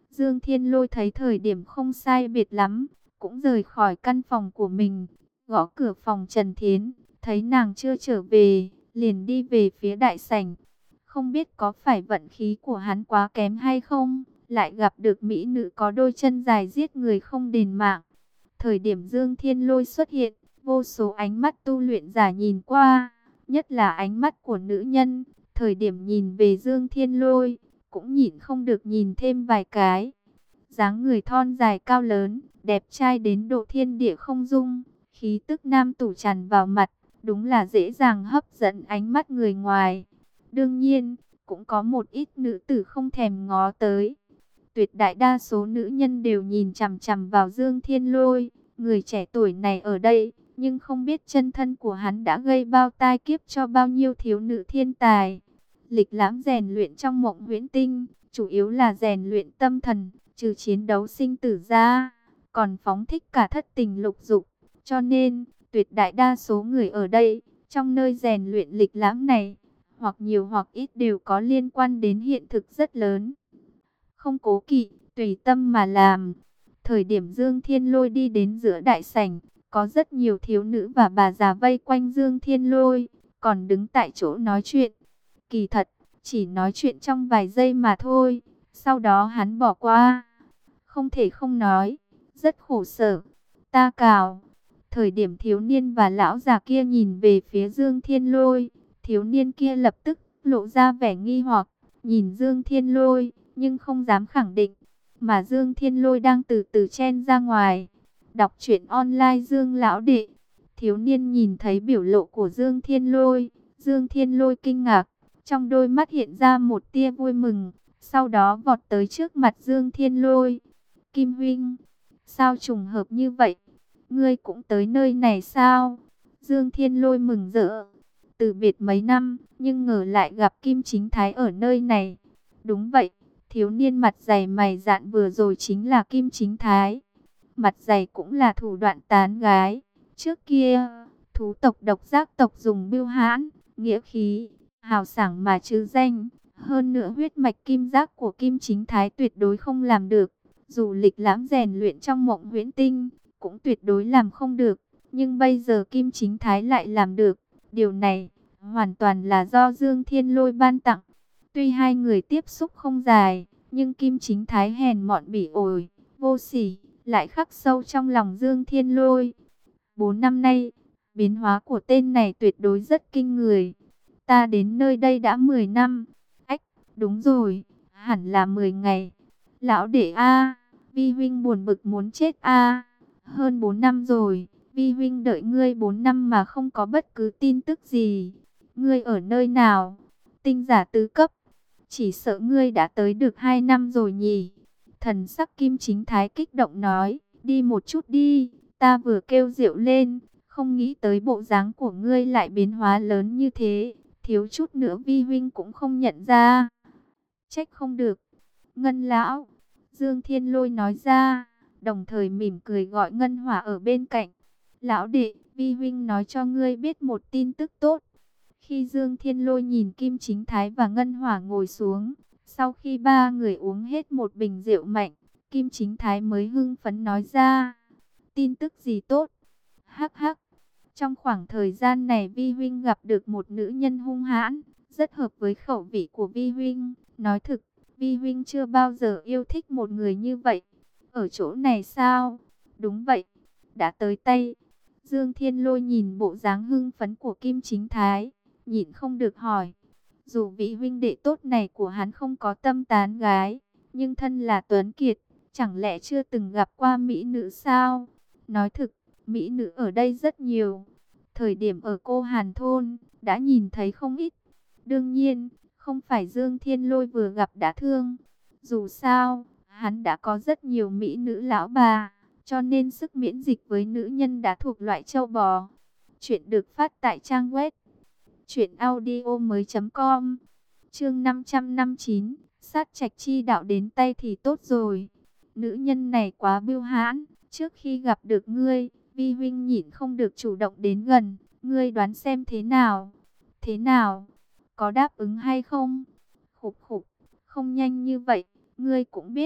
Dương Thiên Lôi thấy thời điểm không sai biệt lắm, cũng rời khỏi căn phòng của mình, gõ cửa phòng Trần Thiến, thấy nàng chưa trở về, liền đi về phía đại sảnh. Không biết có phải vận khí của hắn quá kém hay không, lại gặp được mỹ nữ có đôi chân dài giết người không đền mạng. Thời điểm Dương Thiên Lôi xuất hiện, vô số ánh mắt tu luyện giả nhìn qua, nhất là ánh mắt của nữ nhân, thời điểm nhìn về Dương Thiên Lôi, cũng nhịn không được nhìn thêm vài cái. Dáng người thon dài cao lớn, đẹp trai đến độ thiên địa không dung, khí tức nam tử tràn vào mặt, đúng là dễ dàng hấp dẫn ánh mắt người ngoài. Đương nhiên, cũng có một ít nữ tử không thèm ngó tới. Tuyệt đại đa số nữ nhân đều nhìn chằm chằm vào Dương Thiên Lôi, người trẻ tuổi này ở đây, nhưng không biết chân thân của hắn đã gây bao tai kiếp cho bao nhiêu thiếu nữ thiên tài. Lịch lãm rèn luyện trong mộng huyễn tinh, chủ yếu là rèn luyện tâm thần, trừ chiến đấu sinh tử ra, còn phóng thích cả thất tình lục dục. Cho nên, tuyệt đại đa số người ở đây, trong nơi rèn luyện lịch lãm này, hoặc nhiều hoặc ít đều có liên quan đến hiện thực rất lớn. Không cố kỵ, tùy tâm mà làm. Thời điểm Dương Thiên Lôi đi đến giữa đại sảnh, có rất nhiều thiếu nữ và bà già vây quanh Dương Thiên Lôi, còn đứng tại chỗ nói chuyện. Kỳ thật, chỉ nói chuyện trong vài giây mà thôi, sau đó hắn bỏ qua. Không thể không nói, rất khổ sở. Ta cào. Thời điểm thiếu niên và lão già kia nhìn về phía Dương Thiên Lôi, thiếu niên kia lập tức lộ ra vẻ nghi hoặc, nhìn Dương Thiên Lôi, nhưng không dám khẳng định. Mà Dương Thiên Lôi đang từ từ chen ra ngoài. Đọc truyện online Dương Lão Đệ. Thiếu niên nhìn thấy biểu lộ của Dương Thiên Lôi, Dương Thiên Lôi kinh ngạc, trong đôi mắt hiện ra một tia vui mừng, sau đó vọt tới trước mặt Dương Thiên Lôi. Kim huynh, sao trùng hợp như vậy? Ngươi cũng tới nơi này sao? Dương Thiên Lôi mừng rỡ. Từ biệt mấy năm, nhưng ngờ lại gặp Kim Chính Thái ở nơi này. Đúng vậy, thiếu niên mặt dày mày dạn vừa rồi chính là Kim Chính Thái. Mặt dày cũng là thủ đoạn tán gái. Trước kia, thú tộc độc giác tộc dùng bưu hãn, nghĩa khí, hào sảng mà trừ danh. Hơn nữa huyết mạch kim giác của Kim Chính Thái tuyệt đối không làm được. Dù lịch lãm rèn luyện trong mộng huyễn tinh, cũng tuyệt đối làm không được. Nhưng bây giờ Kim Chính Thái lại làm được. Điều này hoàn toàn là do Dương Thiên Lôi ban tặng. Tuy hai người tiếp xúc không dài, nhưng Kim Chính Thái hèn mọn bỉ ổi, vô sỉ, lại khắc sâu trong lòng Dương Thiên Lôi. Bốn năm nay, biến hóa của tên này tuyệt đối rất kinh người. Ta đến nơi đây đã mười năm. Ách, đúng rồi, hẳn là mười ngày. Lão đệ a, Vi huynh buồn bực muốn chết a. Hơn bốn năm rồi, Vi huynh đợi ngươi bốn năm mà không có bất cứ tin tức gì. Ngươi ở nơi nào? Tinh giả tứ cấp. Chỉ sợ ngươi đã tới được hai năm rồi nhỉ? Thần sắc Kim Chính Thái kích động nói, đi một chút đi, ta vừa kêu rượu lên, không nghĩ tới bộ dáng của ngươi lại biến hóa lớn như thế, thiếu chút nữa Vi huynh cũng không nhận ra. Trách không được. Ngân lão, Dương Thiên Lôi nói ra, đồng thời mỉm cười gọi Ngân Hỏa ở bên cạnh. Lão đệ, Vi huynh nói cho ngươi biết một tin tức tốt. Khi Dương Thiên Lôi nhìn Kim Chính Thái và Ngân Hỏa ngồi xuống, sau khi ba người uống hết một bình rượu mạnh, Kim Chính Thái mới hưng phấn nói ra. Tin tức gì tốt? Hắc hắc. Trong khoảng thời gian này Vi huynh gặp được một nữ nhân hung hãn, rất hợp với khẩu vị của Vi huynh. Nói thực, Vi huynh chưa bao giờ yêu thích một người như vậy. Ở chỗ này sao? Đúng vậy, đã tới tay. Dương Thiên Lôi nhìn bộ dáng hưng phấn của Kim Chính Thái, nhịn không được hỏi. Dù vị huynh đệ tốt này của hắn không có tâm tán gái, nhưng thân là tuấn kiệt, chẳng lẽ chưa từng gặp qua mỹ nữ sao? Nói thực, mỹ nữ ở đây rất nhiều. Thời điểm ở Cô Hàn Thôn, đã nhìn thấy không ít. Đương nhiên, không phải Dương Thiên Lôi vừa gặp đã thương. Dù sao, hắn đã có rất nhiều mỹ nữ lão bà, cho nên sức miễn dịch với nữ nhân đã thuộc loại châu bò. Chuyện được phát tại trang web truyện audio mới chấm com. Chương năm trăm năm mươi chín, sát trạch chi đạo đến tay thì tốt rồi. Nữ nhân này quá bưu hãn, trước khi gặp được ngươi, Vi huynh nhịn không được chủ động đến gần, ngươi đoán xem thế nào? Thế nào? Có đáp ứng hay không? Khục khục, không nhanh như vậy, ngươi cũng biết,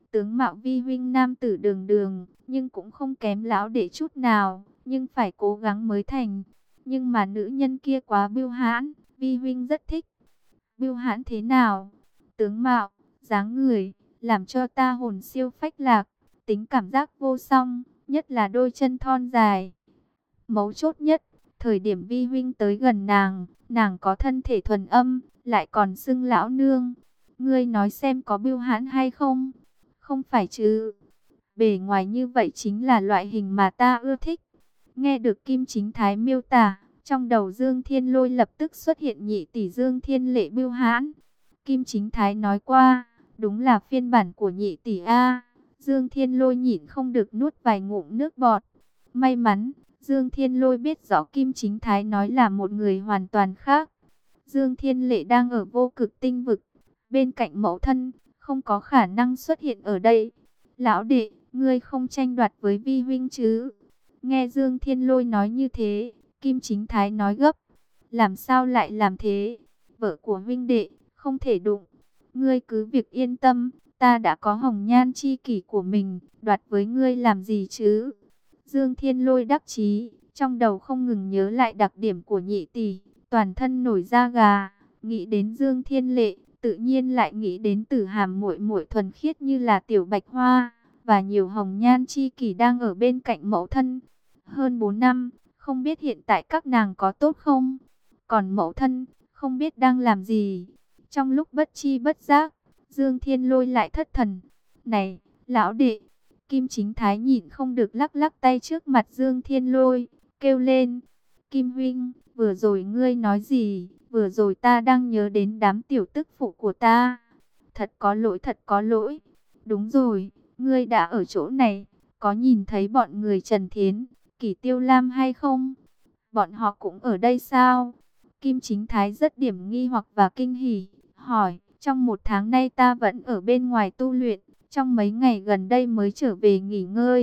Tướng mạo vi huynh nam tử đường đường, nhưng cũng không kém lão đệ chút nào, nhưng phải cố gắng mới thành. Nhưng mà nữ nhân kia quá bưu hãn, vi huynh rất thích. Bưu hãn thế nào? Tướng mạo, dáng người, làm cho ta hồn siêu phách lạc, tính cảm giác vô song, nhất là đôi chân thon dài. Mấu chốt nhất, thời điểm vi huynh tới gần nàng, nàng có thân thể thuần âm, lại còn xưng lão nương. Ngươi nói xem có bưu hãn hay không? Không phải chứ. Bề ngoài như vậy chính là loại hình mà ta ưa thích. Nghe được Kim Chính Thái miêu tả, trong đầu Dương Thiên Lôi lập tức xuất hiện nhị tỷ Dương Thiên Lệ bưu hãn. Kim Chính Thái nói qua, đúng là phiên bản của nhị tỷ A. Dương Thiên Lôi nhịn không được nuốt vài ngụm nước bọt. May mắn, Dương Thiên Lôi biết rõ Kim Chính Thái nói là một người hoàn toàn khác. Dương Thiên Lệ đang ở vô cực tinh vực, bên cạnh mẫu thân, không có khả năng xuất hiện ở đây. Lão đệ, ngươi không tranh đoạt với vi huynh chứ? Nghe Dương Thiên Lôi nói như thế, Kim Chính Thái nói gấp. Làm sao lại làm thế? Vợ của huynh đệ, không thể đụng. Ngươi cứ việc yên tâm, ta đã có hồng nhan chi kỷ của mình, đoạt với ngươi làm gì chứ? Dương Thiên Lôi đắc chí, trong đầu không ngừng nhớ lại đặc điểm của nhị tỷ, toàn thân nổi da gà, nghĩ đến Dương Thiên Lệ, tự nhiên lại nghĩ đến Tử Hàm muội muội thuần khiết như là tiểu bạch hoa, và nhiều hồng nhan chi kỷ đang ở bên cạnh mẫu thân. Hơn bốn năm, không biết hiện tại các nàng có tốt không? Còn mẫu thân, không biết đang làm gì? Trong lúc bất chi bất giác, Dương Thiên Lôi lại thất thần. Này, lão đệ! Kim Chính Thái nhịn không được lắc lắc tay trước mặt Dương Thiên Lôi, kêu lên. Kim huynh, vừa rồi ngươi nói gì? Vừa rồi ta đang nhớ đến đám tiểu tức phụ của ta. Thật có lỗi, thật có lỗi. Đúng rồi, ngươi đã ở chỗ này, có nhìn thấy bọn người Trần Thiến, Kỷ Tiêu Lam hay không? Bọn họ cũng ở đây sao? Kim Chính Thái rất điểm nghi hoặc và kinh hỉ, hỏi, trong một tháng nay ta vẫn ở bên ngoài tu luyện, trong mấy ngày gần đây mới trở về nghỉ ngơi.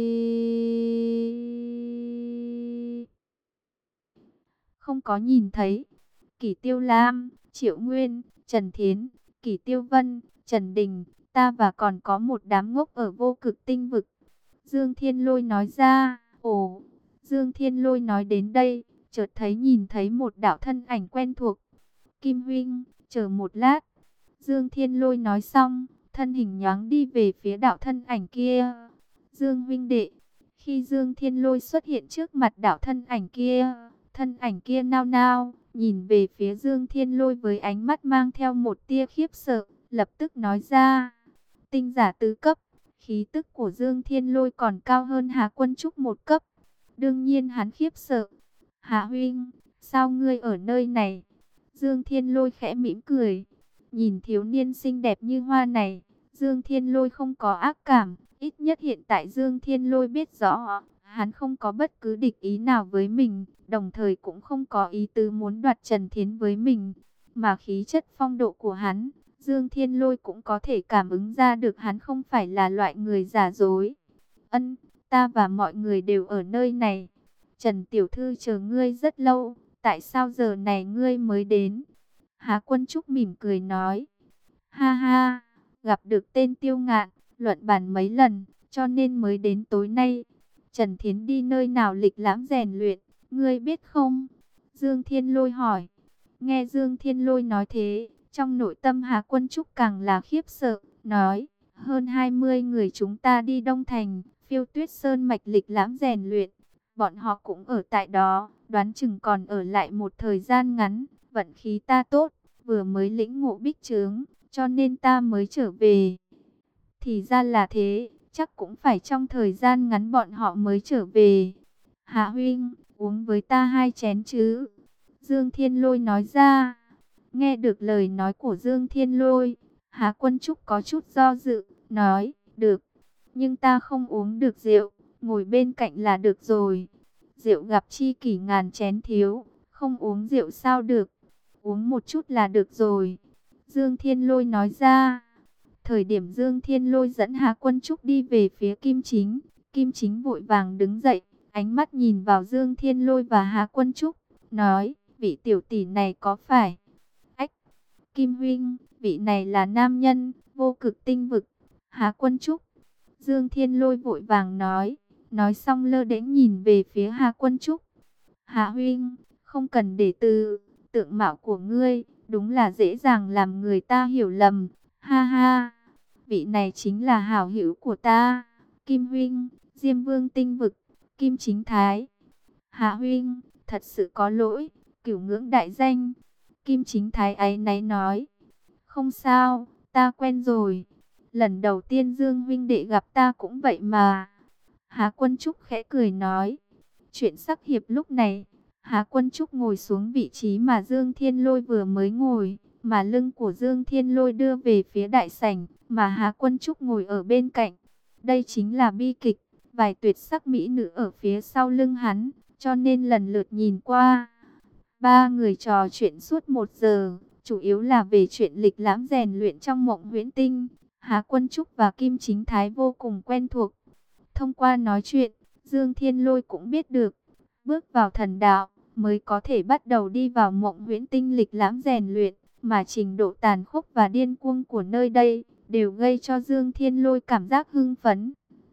Không có nhìn thấy. Kỷ Tiêu Lam, Triệu Nguyên, Trần Thiến, Kỷ Tiêu Vân, Trần Đình, ta và còn có một đám ngốc ở vô cực tinh vực. Dương Thiên Lôi nói ra. Ồ, Dương Thiên Lôi nói đến đây, chợt thấy nhìn thấy một đạo thân ảnh quen thuộc. Kim huynh, chờ một lát. Dương Thiên Lôi nói xong, thân hình nhoáng đi về phía đạo thân ảnh kia. Dương huynh đệ. Khi Dương Thiên Lôi xuất hiện trước mặt đạo thân ảnh kia, thân ảnh kia nao nao, nhìn về phía Dương Thiên Lôi với ánh mắt mang theo một tia khiếp sợ, lập tức nói ra. Tinh giả tứ cấp, khí tức của Dương Thiên Lôi còn cao hơn Hà Quân Trúc một cấp. Đương nhiên hắn khiếp sợ. Hạ huynh, sao ngươi ở nơi này? Dương Thiên Lôi khẽ mỉm cười. Nhìn thiếu niên xinh đẹp như hoa này, Dương Thiên Lôi không có ác cảm. Ít nhất hiện tại Dương Thiên Lôi biết rõ, hắn không có bất cứ địch ý nào với mình, đồng thời cũng không có ý tứ muốn đoạt Trần Thiến với mình. Mà khí chất phong độ của hắn, Dương Thiên Lôi cũng có thể cảm ứng ra được hắn không phải là loại người giả dối. Ân, ta và mọi người đều ở nơi này. Trần Tiểu Thư chờ ngươi rất lâu, tại sao giờ này ngươi mới đến? Hà Quân Trúc mỉm cười nói. Ha ha, gặp được tên Tiêu Ngạn, luận bàn mấy lần, cho nên mới đến tối nay. Trần Thiến đi nơi nào lịch lãm rèn luyện, ngươi biết không? Dương Thiên Lôi hỏi. Nghe Dương Thiên Lôi nói thế, trong nội tâm Hà Quân Trúc càng là khiếp sợ, nói, hơn hai mươi người chúng ta đi Đông Thành, Phiêu Tuyết Sơn mạch lịch lãm rèn luyện. Bọn họ cũng ở tại đó, đoán chừng còn ở lại một thời gian ngắn, vận khí ta tốt, vừa mới lĩnh ngộ bích trướng, cho nên ta mới trở về. Thì ra là thế, chắc cũng phải trong thời gian ngắn bọn họ mới trở về. Hạ huynh, uống với ta hai chén chứ? Dương Thiên Lôi nói ra. Nghe được lời nói của Dương Thiên Lôi, Hà Quân Trúc có chút do dự, nói, được, nhưng ta không uống được rượu, ngồi bên cạnh là được rồi. Rượu gặp chi kỷ ngàn chén thiếu, không uống rượu sao được, uống một chút là được rồi. Dương Thiên Lôi nói ra. Thời điểm Dương Thiên Lôi dẫn Hà Quân Trúc đi về phía Kim Chính, Kim Chính vội vàng đứng dậy, ánh mắt nhìn vào Dương Thiên Lôi và Hà Quân Trúc, nói, vị tiểu tỷ này có phải? Ách, Kim huynh, vị này là nam nhân, vô cực tinh vực. Hà Quân Trúc. Dương Thiên Lôi vội vàng nói, nói xong lơ đễnh nhìn về phía Hà Quân Trúc. Hà huynh, không cần để từ, tượng mạo của ngươi, đúng là dễ dàng làm người ta hiểu lầm. Ha ha, vị này chính là hảo hữu của ta, Kim huynh, Diêm Vương tinh vực, Kim Chính Thái. Hà huynh, thật sự có lỗi, cửu ngưỡng đại danh. Kim Chính Thái áy náy nói, không sao, ta quen rồi. Lần đầu tiên Dương huynh đệ gặp ta cũng vậy mà. Hà Quân Trúc khẽ cười nói. Chuyện sắc hiệp lúc này, Hà Quân Trúc ngồi xuống vị trí mà Dương Thiên Lôi vừa mới ngồi, mà lưng của Dương Thiên Lôi đưa về phía đại sảnh, mà Hà Quân Trúc ngồi ở bên cạnh. Đây chính là bi kịch, vài tuyệt sắc mỹ nữ ở phía sau lưng hắn, cho nên lần lượt nhìn qua. Ba người trò chuyện suốt một giờ, chủ yếu là về chuyện lịch lãm rèn luyện trong mộng huyễn tinh. Hà Quân Trúc và Kim Chính Thái vô cùng quen thuộc. Thông qua nói chuyện, Dương Thiên Lôi cũng biết được, bước vào thần đạo mới có thể bắt đầu đi vào mộng huyễn tinh lịch lãm rèn luyện, mà trình độ tàn khốc và điên cuồng của nơi đây đều gây cho Dương Thiên Lôi cảm giác hưng phấn.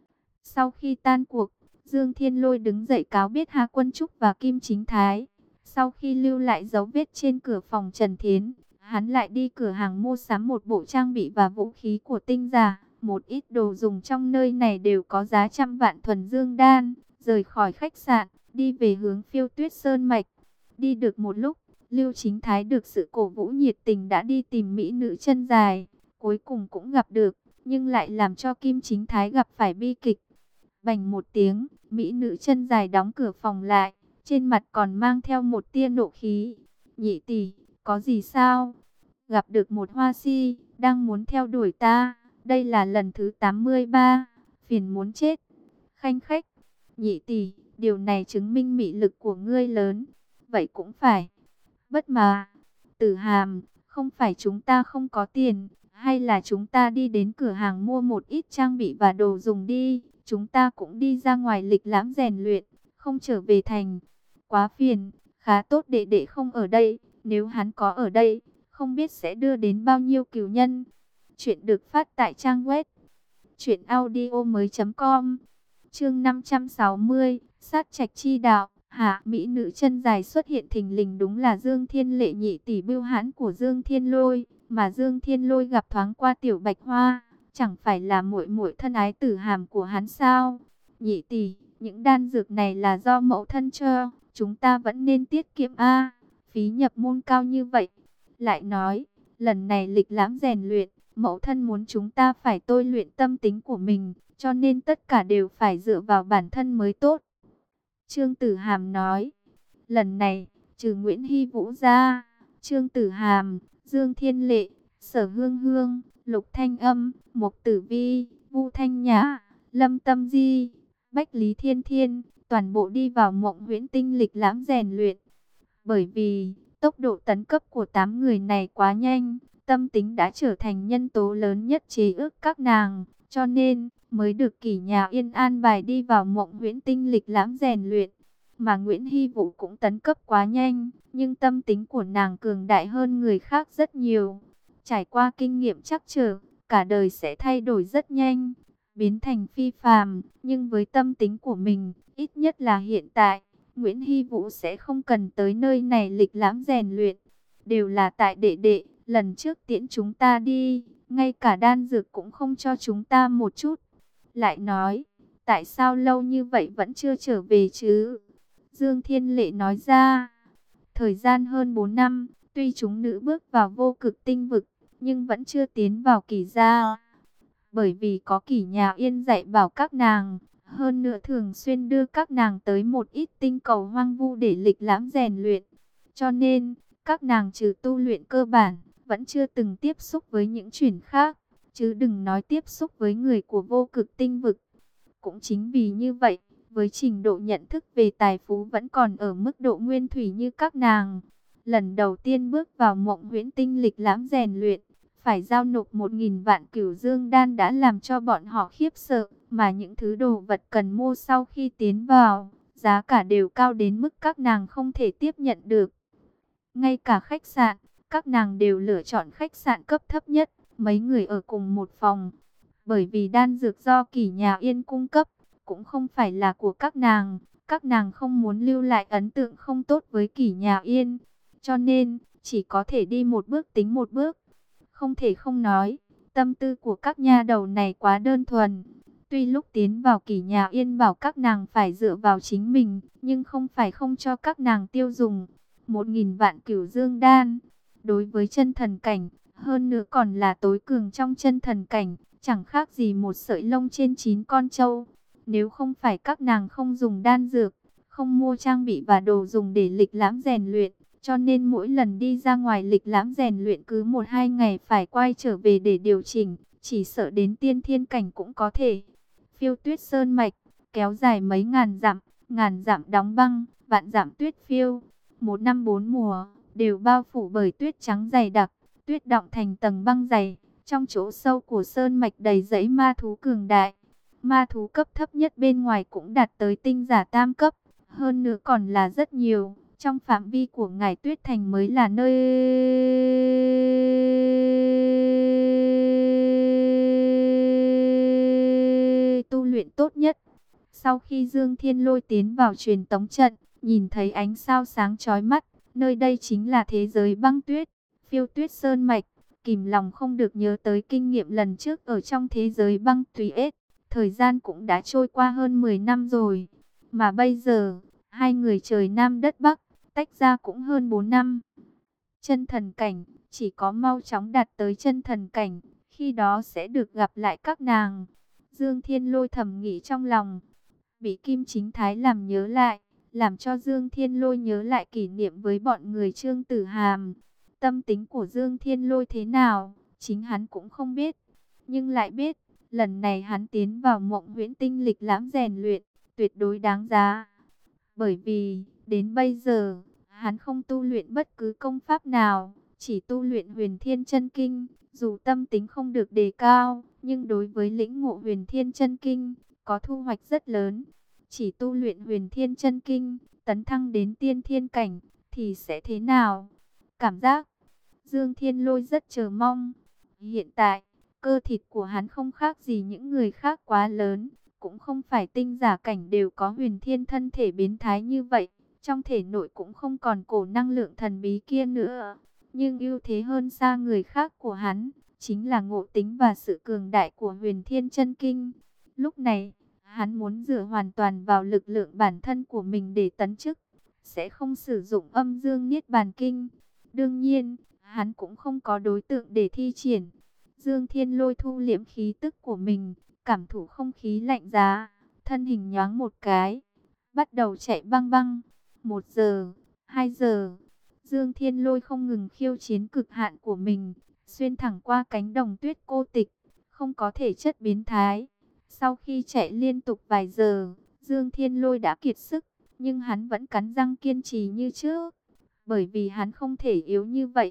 Sau khi tan cuộc, Dương Thiên Lôi đứng dậy cáo biết Hà Quân Trúc và Kim Chính Thái. Sau khi lưu lại dấu vết trên cửa phòng Trần Thiến, hắn lại đi cửa hàng mua sắm một bộ trang bị và vũ khí của tinh giả. Một ít đồ dùng trong nơi này đều có giá trăm vạn thuần dương đan. Rời khỏi khách sạn, đi về hướng Phiêu Tuyết Sơn Mạch. Đi được một lúc, Lưu Chính Thái được sự cổ vũ nhiệt tình đã đi tìm mỹ nữ chân dài. Cuối cùng cũng gặp được, nhưng lại làm cho Kim Chính Thái gặp phải bi kịch. Bành một tiếng, mỹ nữ chân dài đóng cửa phòng lại, trên mặt còn mang theo một tia nộ khí. Nhị tỷ, có gì sao? Gặp được một hoa si, đang muốn theo đuổi ta. Đây là lần thứ tám mươi ba, phiền muốn chết. Khanh khách, nhị tỷ, điều này chứng minh mị lực của ngươi lớn. Vậy cũng phải. Bất mà, Tử Hàm, không phải chúng ta không có tiền, hay là chúng ta đi đến cửa hàng mua một ít trang bị và đồ dùng đi. Chúng ta cũng đi ra ngoài lịch lãm rèn luyện, không trở về thành. Quá phiền, khá tốt đệ đệ không ở đây, nếu hắn có ở đây, không biết sẽ đưa đến bao nhiêu cừu nhân. Chuyện được phát tại trang web truyện audio mới chấm com. Chương năm trăm sáu mươi, sát trạch chi đạo. Hạ mỹ nữ chân dài xuất hiện thình lình, đúng là Dương Thiên Lệ, nhị tỷ bưu hãn của Dương Thiên Lôi, mà Dương Thiên Lôi gặp thoáng qua Tiểu Bạch Hoa, chẳng phải là muội muội thân ái Tử Hàm của hắn sao? Nhị tỷ, những đan dược này là do mẫu thân cho, chúng ta vẫn nên tiết kiệm a, phí nhập môn cao như vậy. Lại nói, lần này lịch lãm rèn luyện, mẫu thân muốn chúng ta phải tôi luyện tâm tính của mình, cho nên tất cả đều phải dựa vào bản thân mới tốt. Trương Tử Hàm nói, lần này, trừ Nguyễn Hy Vũ ra, Trương Tử Hàm, Dương Thiên Lệ, Sở Hương Hương, Lục Thanh Âm, Mộc Tử Vi, Vu Thanh Nhã, Lâm Tâm Di, Bách Lý Thiên Thiên, toàn bộ đi vào mộng huyễn tinh lịch lãm rèn luyện. Bởi vì, tốc độ tấn cấp của tám người này quá nhanh, tâm tính đã trở thành nhân tố lớn nhất chế ước các nàng, cho nên mới được Kỷ Nhà Yên an bài đi vào mộng huyễn tinh lịch lãm rèn luyện. Mà Nguyễn Hy Vũ cũng tấn cấp quá nhanh, nhưng tâm tính của nàng cường đại hơn người khác rất nhiều. Trải qua kinh nghiệm trắc trở, cả đời sẽ thay đổi rất nhanh, biến thành phi phàm, nhưng với tâm tính của mình, ít nhất là hiện tại, Nguyễn Hy Vũ sẽ không cần tới nơi này lịch lãm rèn luyện. Đều là tại đệ đệ, lần trước tiễn chúng ta đi, ngay cả đan dược cũng không cho chúng ta một chút. Lại nói, tại sao lâu như vậy vẫn chưa trở về chứ? Dương Thiên Lệ nói ra, thời gian hơn bốn năm, tuy chúng nữ bước vào vô cực tinh vực, nhưng vẫn chưa tiến vào Kỷ gia. Bởi vì có Kỷ Nhà Yên dạy bảo các nàng, hơn nữa thường xuyên đưa các nàng tới một ít tinh cầu hoang vu để lịch lãm rèn luyện. Cho nên, các nàng trừ tu luyện cơ bản, vẫn chưa từng tiếp xúc với những chuyện khác, chứ đừng nói tiếp xúc với người của vô cực tinh vực. Cũng chính vì như vậy, với trình độ nhận thức về tài phú vẫn còn ở mức độ nguyên thủy như các nàng, lần đầu tiên bước vào mộng huyễn tinh lịch lãm rèn luyện, phải giao nộp một nghìn vạn cửu dương đan đã làm cho bọn họ khiếp sợ, mà những thứ đồ vật cần mua sau khi tiến vào, giá cả đều cao đến mức các nàng không thể tiếp nhận được. Ngay cả khách sạn, các nàng đều lựa chọn khách sạn cấp thấp nhất, mấy người ở cùng một phòng. Bởi vì đan dược do Kỷ Nhà Yên cung cấp, cũng không phải là của các nàng. Các nàng không muốn lưu lại ấn tượng không tốt với Kỷ Nhà Yên. Cho nên, chỉ có thể đi một bước tính một bước. Không thể không nói, tâm tư của các nha đầu này quá đơn thuần. Tuy lúc tiến vào Kỷ Nhà Yên bảo các nàng phải dựa vào chính mình, nhưng không phải không cho các nàng tiêu dùng. Một nghìn vạn cửu dương đan, đối với chân thần cảnh, hơn nữa còn là tối cường trong chân thần cảnh, chẳng khác gì một sợi lông trên chín con trâu. Nếu không phải các nàng không dùng đan dược, không mua trang bị và đồ dùng để lịch lãm rèn luyện, cho nên mỗi lần đi ra ngoài lịch lãm rèn luyện cứ một hai ngày phải quay trở về để điều chỉnh, chỉ sợ đến tiên thiên cảnh cũng có thể. Phiêu tuyết sơn mạch, kéo dài mấy ngàn dặm, ngàn dặm đóng băng, vạn dặm tuyết phiêu. Một năm bốn mùa, đều bao phủ bởi tuyết trắng dày đặc, tuyết đọng thành tầng băng dày. Trong chỗ sâu của sơn mạch đầy dãy ma thú cường đại. Ma thú cấp thấp nhất bên ngoài cũng đạt tới tinh giả tam cấp, hơn nữa còn là rất nhiều. Trong phạm vi của Ngải Tuyết Thành mới là nơi tu luyện tốt nhất. Sau khi Dương Thiên Lôi tiến vào truyền tống trận, nhìn thấy ánh sao sáng chói mắt, nơi đây chính là thế giới băng tuyết, phiêu tuyết sơn mạch. Kìm lòng không được nhớ tới kinh nghiệm lần trước ở trong thế giới băng tuyết. Thời gian cũng đã trôi qua hơn mười năm rồi, mà bây giờ, hai người trời Nam đất Bắc, tách ra cũng hơn bốn năm. Chân thần cảnh, chỉ có mau chóng đạt tới chân thần cảnh, khi đó sẽ được gặp lại các nàng. Dương Thiên Lôi thầm nghĩ trong lòng, bị Kim Chính Thái làm nhớ lại, làm cho Dương Thiên Lôi nhớ lại kỷ niệm với bọn người Trương Tử Hàm. Tâm tính của Dương Thiên Lôi thế nào, chính hắn cũng không biết, nhưng lại biết, lần này hắn tiến vào Mộng Huyễn Tinh lịch lãm rèn luyện, tuyệt đối đáng giá. Bởi vì, đến bây giờ, hắn không tu luyện bất cứ công pháp nào, chỉ tu luyện Huyền Thiên Chân Kinh. Dù tâm tính không được đề cao, nhưng đối với lĩnh ngộ Huyền Thiên Chân Kinh, có thu hoạch rất lớn. Chỉ tu luyện Huyền Thiên Chân Kinh, tấn thăng đến tiên thiên cảnh, thì sẽ thế nào? Cảm giác, Dương Thiên Lôi rất chờ mong. Hiện tại, cơ thịt của hắn không khác gì những người khác quá lớn, cũng không phải tinh giả cảnh đều có huyền thiên thân thể biến thái như vậy, trong thể nội cũng không còn cổ năng lượng thần bí kia nữa. Nhưng ưu thế hơn xa người khác của hắn, chính là ngộ tính và sự cường đại của Huyền Thiên Chân Kinh. Lúc này, hắn muốn dựa hoàn toàn vào lực lượng bản thân của mình để tấn chức, sẽ không sử dụng Âm Dương Niết Bàn Kinh. Đương nhiên, hắn cũng không có đối tượng để thi triển. Dương Thiên Lôi thu liễm khí tức của mình, cảm thụ không khí lạnh giá, thân hình nhoáng một cái, bắt đầu chạy băng băng. Một giờ, hai giờ, Dương Thiên Lôi không ngừng khiêu chiến cực hạn của mình, xuyên thẳng qua cánh đồng tuyết cô tịch, không có thể chất biến thái. Sau khi chạy liên tục vài giờ, Dương Thiên Lôi đã kiệt sức, nhưng hắn vẫn cắn răng kiên trì như trước, bởi vì hắn không thể yếu như vậy.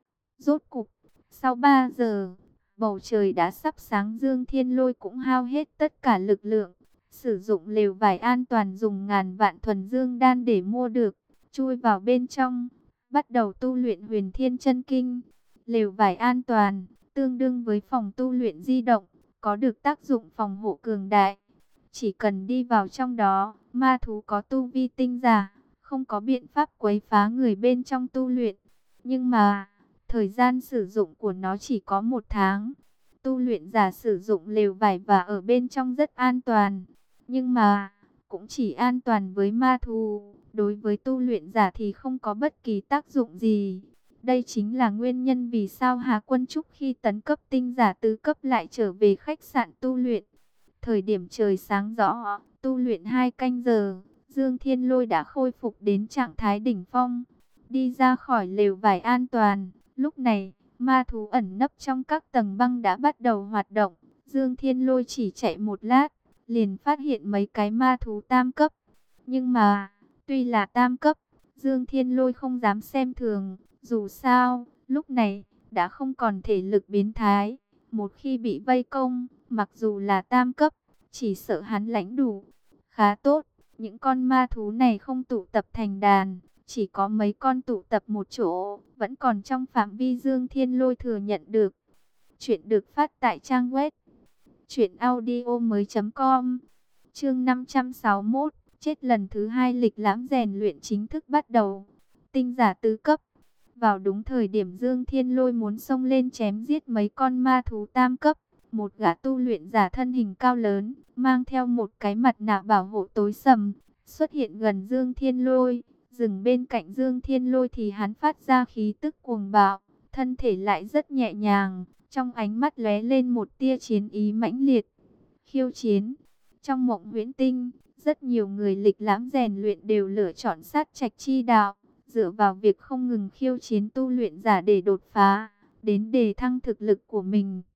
Rốt cục, sau ba giờ, bầu trời đã sắp sáng. Dương Thiên Lôi cũng hao hết tất cả lực lượng, sử dụng lều vải an toàn dùng ngàn vạn thuần dương đan để mua được, chui vào bên trong, bắt đầu tu luyện Huyền Thiên Chân Kinh. Lều vải an toàn, tương đương với phòng tu luyện di động, có được tác dụng phòng hộ cường đại. Chỉ cần đi vào trong đó, ma thú có tu vi tinh giả, không có biện pháp quấy phá người bên trong tu luyện. Nhưng mà, thời gian sử dụng của nó chỉ có một tháng. Tu luyện giả sử dụng lều vải và ở bên trong rất an toàn. Nhưng mà, cũng chỉ an toàn với ma thú. Đối với tu luyện giả thì không có bất kỳ tác dụng gì. Đây chính là nguyên nhân vì sao Hà Quân Trúc khi tấn cấp tinh giả tứ cấp lại trở về khách sạn tu luyện. Thời điểm trời sáng rõ, tu luyện hai canh giờ, Dương Thiên Lôi đã khôi phục đến trạng thái đỉnh phong. Đi ra khỏi lều vải an toàn, lúc này, ma thú ẩn nấp trong các tầng băng đã bắt đầu hoạt động. Dương Thiên Lôi chỉ chạy một lát, liền phát hiện mấy cái ma thú tam cấp. Nhưng mà, tuy là tam cấp, Dương Thiên Lôi không dám xem thường. Dù sao, lúc này, đã không còn thể lực biến thái. Một khi bị vây công, mặc dù là tam cấp, chỉ sợ hắn lãnh đủ. Khá tốt, những con ma thú này không tụ tập thành đàn, chỉ có mấy con tụ tập một chỗ, vẫn còn trong phạm vi Dương Thiên Lôi thừa nhận được. Chuyện được phát tại trang web Chuyện audio mới com. Chương năm trăm sáu mươi mốt. Chết lần thứ hai, lịch lãm rèn luyện chính thức bắt đầu. Tinh giả tứ cấp. Vào đúng thời điểm Dương Thiên Lôi muốn xông lên chém giết mấy con ma thú tam cấp, một gã tu luyện giả thân hình cao lớn, mang theo một cái mặt nạ bảo hộ tối sầm, xuất hiện gần Dương Thiên Lôi. Dừng bên cạnh Dương Thiên Lôi thì hắn phát ra khí tức cuồng bạo, thân thể lại rất nhẹ nhàng, trong ánh mắt lóe lên một tia chiến ý mãnh liệt. Khiêu chiến. Trong mộng huyễn tinh, rất nhiều người lịch lãm rèn luyện đều lựa chọn sát trạch chi đạo, dựa vào việc không ngừng khiêu chiến tu luyện giả để đột phá, đến đề thăng thực lực của mình.